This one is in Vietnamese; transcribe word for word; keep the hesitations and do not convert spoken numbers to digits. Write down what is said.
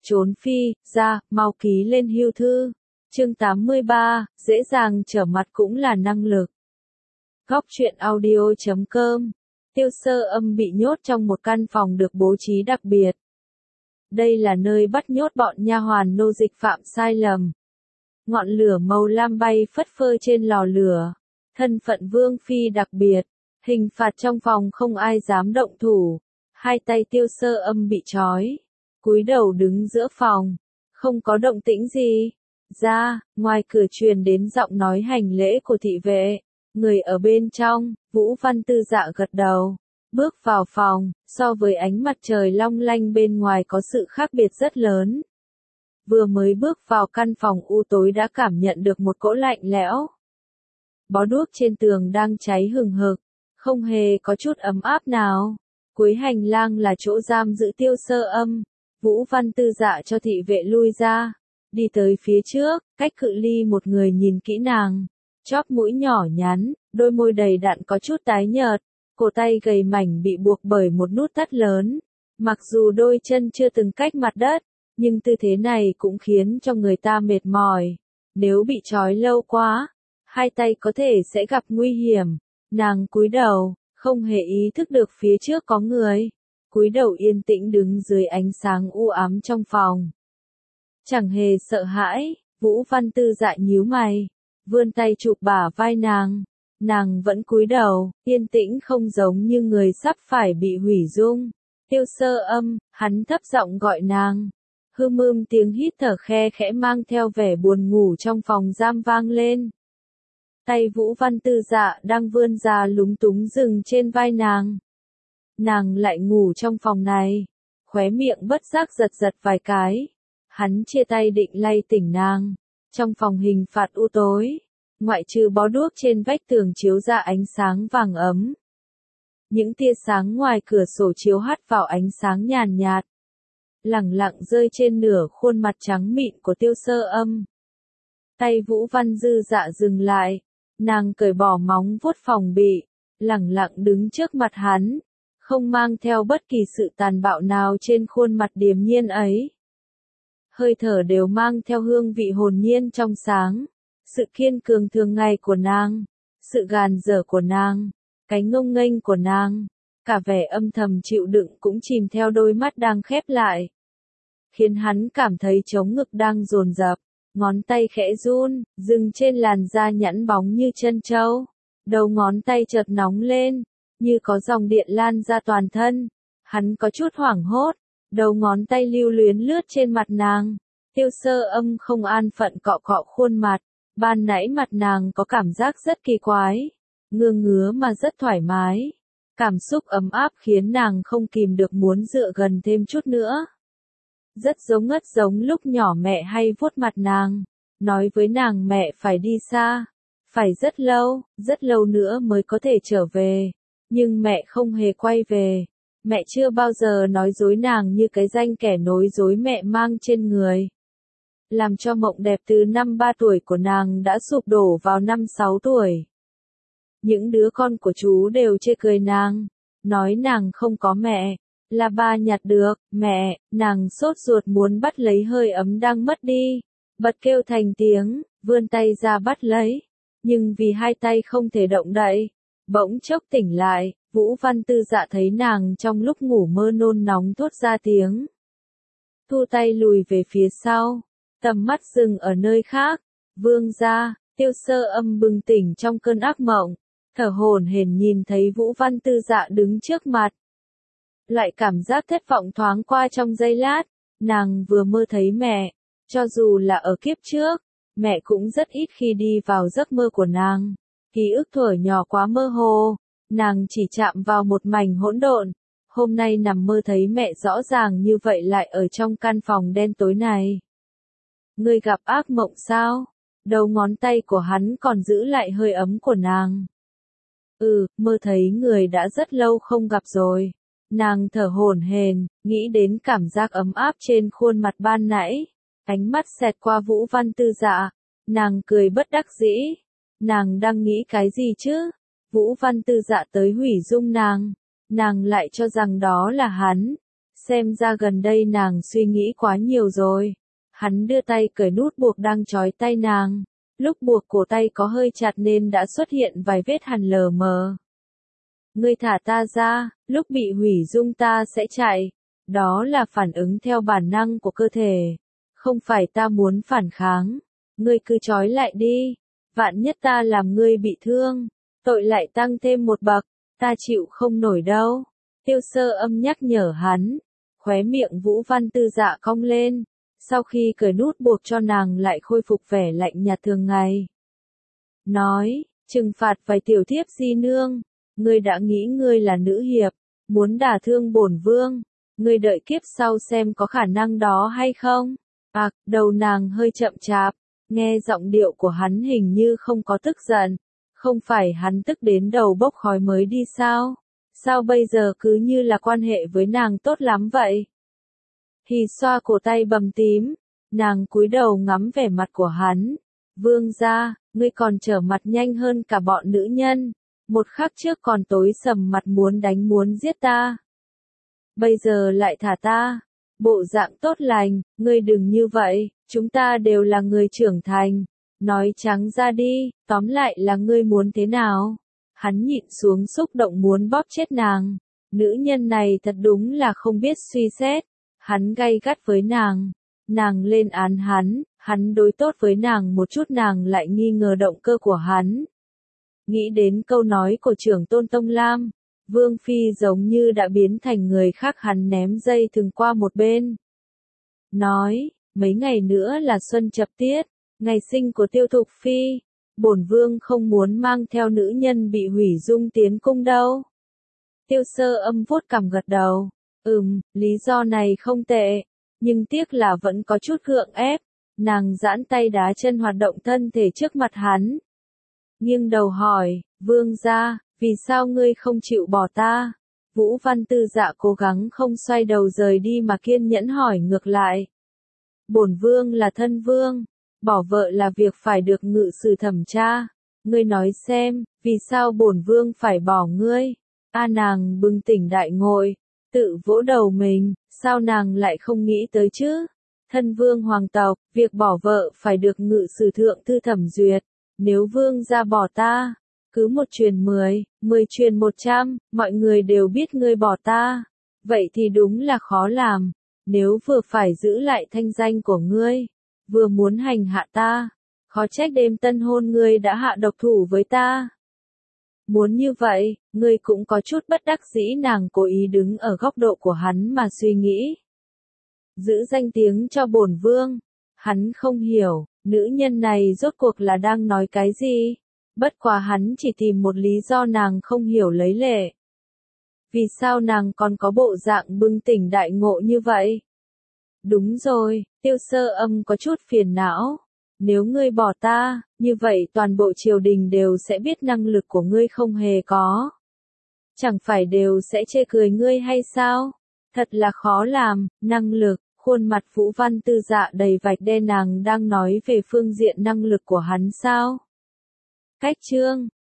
trốn phi, ra, mau ký lên hưu thư. Chương tám mươi ba, dễ dàng trở mặt cũng là năng lực. Góc truyện audio chấm com. Tiêu Sơ Âm bị nhốt trong một căn phòng được bố trí đặc biệt. Đây là nơi bắt nhốt bọn nha hoàn nô dịch phạm sai lầm. Ngọn lửa màu lam bay phất phơ trên lò lửa. Thân phận vương phi đặc biệt. Hình phạt trong phòng không ai dám động thủ. Hai tay Tiêu Sơ Âm bị trói. Cúi đầu đứng giữa phòng. Không có động tĩnh gì. Ra, ngoài cửa truyền đến giọng nói hành lễ của thị vệ. Người ở bên trong, Vũ Văn Tư Dạ gật đầu. Bước vào phòng, so với ánh mặt trời long lanh bên ngoài có sự khác biệt rất lớn. Vừa mới bước vào căn phòng u tối đã cảm nhận được một cỗ lạnh lẽo. Bó đuốc trên tường đang cháy hừng hực, không hề có chút ấm áp nào. Cuối hành lang là chỗ giam giữ Tiêu Sơ Âm. Vũ Văn Tư Dạ cho thị vệ lui ra, đi tới phía trước, cách cự ly một người nhìn kỹ nàng. Chóp mũi nhỏ nhắn, đôi môi đầy đặn có chút tái nhợt, cổ tay gầy mảnh bị buộc bởi một nút thắt lớn. Mặc dù đôi chân chưa từng cách mặt đất, nhưng tư thế này cũng khiến cho người ta mệt mỏi. Nếu bị trói lâu quá, hai tay có thể sẽ gặp nguy hiểm. Nàng cúi đầu, không hề ý thức được phía trước có người. Cúi đầu yên tĩnh đứng dưới ánh sáng u ám trong phòng. Chẳng hề sợ hãi, Vũ Văn Tư Dạ nhíu mày, vươn tay chụp bả vai nàng. Nàng vẫn cúi đầu, yên tĩnh không giống như người sắp phải bị hủy dung. Tiêu Sơ Âm, hắn thấp giọng gọi nàng. Hư mưm tiếng hít thở khe khẽ mang theo vẻ buồn ngủ trong phòng giam vang lên. Tay Vũ Văn Tư Dạ đang vươn ra lúng túng dừng trên vai nàng. Nàng lại ngủ trong phòng này. Khóe miệng bất giác giật giật vài cái. Hắn chia tay định lay tỉnh nàng. Trong phòng hình phạt u tối, ngoại trừ bó đuốc trên vách tường chiếu ra ánh sáng vàng ấm. Những tia sáng ngoài cửa sổ chiếu hắt vào ánh sáng nhàn nhạt, lẳng lặng rơi trên nửa khuôn mặt trắng mịn của Tiêu Sơ Âm. Tay Vũ Văn Dư Dạ dừng lại, nàng cởi bỏ móng vuốt phòng bị, lẳng lặng đứng trước mặt hắn, không mang theo bất kỳ sự tàn bạo nào trên khuôn mặt điềm nhiên ấy. Hơi thở đều mang theo hương vị hồn nhiên trong sáng, sự kiên cường thường ngày của nàng, sự gàn dở của nàng, cái ngông nghênh của nàng, cả vẻ âm thầm chịu đựng cũng chìm theo đôi mắt đang khép lại. Khiến hắn cảm thấy trống ngực đang dồn dập, ngón tay khẽ run, dừng trên làn da nhẵn bóng như chân trâu. Đầu ngón tay chợt nóng lên, như có dòng điện lan ra toàn thân. Hắn có chút hoảng hốt. Đầu ngón tay lưu luyến lướt trên mặt nàng. Tiêu Sơ Âm không an phận cọ cọ khuôn mặt. Ban nãy mặt nàng có cảm giác rất kỳ quái. Ngứa ngứa mà rất thoải mái. Cảm xúc ấm áp khiến nàng không kìm được muốn dựa gần thêm chút nữa. Rất giống ngất giống lúc nhỏ mẹ hay vuốt mặt nàng. Nói với nàng mẹ phải đi xa. Phải rất lâu, rất lâu nữa mới có thể trở về. Nhưng mẹ không hề quay về. Mẹ chưa bao giờ nói dối nàng như cái danh kẻ nói dối mẹ mang trên người. Làm cho mộng đẹp từ năm ba tuổi của nàng đã sụp đổ vào năm sáu tuổi. Những đứa con của chú đều chê cười nàng, nói nàng không có mẹ, là ba nhặt được, mẹ, nàng sốt ruột muốn bắt lấy hơi ấm đang mất đi, bật kêu thành tiếng, vươn tay ra bắt lấy, nhưng vì hai tay không thể động đậy, bỗng chốc tỉnh lại. Vũ Văn Tư Dạ thấy nàng trong lúc ngủ mơ nôn nóng thốt ra tiếng. Thu tay lùi về phía sau, tầm mắt dừng ở nơi khác. Vương gia, Tiêu Sơ Âm bừng tỉnh trong cơn ác mộng, thở hổn hển nhìn thấy Vũ Văn Tư Dạ đứng trước mặt. Lại cảm giác thất vọng thoáng qua trong giây lát, nàng vừa mơ thấy mẹ, cho dù là ở kiếp trước, mẹ cũng rất ít khi đi vào giấc mơ của nàng. Ký ức thuở nhỏ quá mơ hồ. Nàng chỉ chạm vào một mảnh hỗn độn, hôm nay nằm mơ thấy mẹ rõ ràng như vậy lại ở trong căn phòng đen tối này. Ngươi gặp ác mộng sao? Đầu ngón tay của hắn còn giữ lại hơi ấm của nàng. Ừ, mơ thấy người đã rất lâu không gặp rồi. Nàng thở hổn hển, nghĩ đến cảm giác ấm áp trên khuôn mặt ban nãy. Ánh mắt xẹt qua Vũ Văn Tư Dạ. Nàng cười bất đắc dĩ. Nàng đang nghĩ cái gì chứ? Vũ Văn Tư Dạ tới hủy dung nàng. Nàng lại cho rằng đó là hắn. Xem ra gần đây nàng suy nghĩ quá nhiều rồi. Hắn đưa tay cởi nút buộc đang trói tay nàng. Lúc buộc cổ tay có hơi chặt nên đã xuất hiện vài vết hằn lờ mờ. Ngươi thả ta ra, lúc bị hủy dung ta sẽ chạy. Đó là phản ứng theo bản năng của cơ thể. Không phải ta muốn phản kháng. Ngươi cứ trói lại đi. Vạn nhất ta làm ngươi bị thương. Tội lại tăng thêm một bậc. Ta chịu không nổi đâu. Tiêu Sơ Âm nhắc nhở hắn. Khóe miệng Vũ Văn Tư Dạ cong lên. Sau khi cởi nút buộc cho nàng lại khôi phục vẻ lạnh nhạt thường ngày. Nói, trừng phạt vài tiểu thiếp di nương. Ngươi đã nghĩ ngươi là nữ hiệp. Muốn đả thương bổn vương. Ngươi đợi kiếp sau xem có khả năng đó hay không. À, đầu nàng hơi chậm chạp. Nghe giọng điệu của hắn hình như không có tức giận. Không phải hắn tức đến đầu bốc khói mới đi sao? Sao bây giờ cứ như là quan hệ với nàng tốt lắm vậy? Hì xoa cổ tay bầm tím. Nàng cúi đầu ngắm vẻ mặt của hắn. Vương gia, ngươi còn trở mặt nhanh hơn cả bọn nữ nhân. Một khắc trước còn tối sầm mặt muốn đánh muốn giết ta. Bây giờ lại thả ta. Bộ dạng tốt lành, ngươi đừng như vậy, chúng ta đều là người trưởng thành. Nói trắng ra đi, tóm lại là ngươi muốn thế nào? Hắn nhịn xuống xúc động muốn bóp chết nàng. Nữ nhân này thật đúng là không biết suy xét. Hắn gay gắt với nàng. Nàng lên án hắn, hắn đối tốt với nàng một chút nàng lại nghi ngờ động cơ của hắn. Nghĩ đến câu nói của trưởng tôn Tông Lam. Vương Phi giống như đã biến thành người khác, hắn ném dây thừng qua một bên. Nói, mấy ngày nữa là xuân chập tiết, ngày sinh của Tiêu Thục Phi. Bổn vương không muốn mang theo nữ nhân bị hủy dung tiến cung đâu. Tiêu Sơ Âm vuốt cằm gật đầu. Ừm, lý do này không tệ. Nhưng tiếc là vẫn có chút gượng ép. Nàng giãn tay đá chân hoạt động thân thể trước mặt hắn. Nghiêng đầu hỏi, vương gia, vì sao ngươi không chịu bỏ ta? Vũ Văn Tư Dạ cố gắng không xoay đầu rời đi mà kiên nhẫn hỏi ngược lại. Bổn vương là thân vương. Bỏ vợ là việc phải được ngự sử thẩm tra. Ngươi nói xem, vì sao bổn vương phải bỏ ngươi? A nàng bừng tỉnh đại ngộ, tự vỗ đầu mình, sao nàng lại không nghĩ tới chứ? Thân vương hoàng tộc, việc bỏ vợ phải được ngự sử thượng thư thẩm duyệt. Nếu vương gia bỏ ta, cứ một truyền mười, mười truyền một trăm, mọi người đều biết ngươi bỏ ta. Vậy thì đúng là khó làm. Nếu vừa phải giữ lại thanh danh của ngươi, vừa muốn hành hạ ta, khó trách đêm tân hôn ngươi đã hạ độc thủ với ta. Muốn như vậy, ngươi cũng có chút bất đắc dĩ. Nàng cố ý đứng ở góc độ của hắn mà suy nghĩ. Giữ danh tiếng cho bổn vương. Hắn không hiểu, nữ nhân này rốt cuộc là đang nói cái gì. Bất quá hắn chỉ tìm một lý do nàng không hiểu lấy lệ. Vì sao nàng còn có bộ dạng bừng tỉnh đại ngộ như vậy? Đúng rồi, Tiêu Sơ Âm có chút phiền não. Nếu ngươi bỏ ta, như vậy toàn bộ triều đình đều sẽ biết năng lực của ngươi không hề có. Chẳng phải đều sẽ chê cười ngươi hay sao? Thật là khó làm, năng lực, khuôn mặt Vũ Văn Tư Dạ đầy vạch đen. Nàng đang nói về phương diện năng lực của hắn sao? Cách chương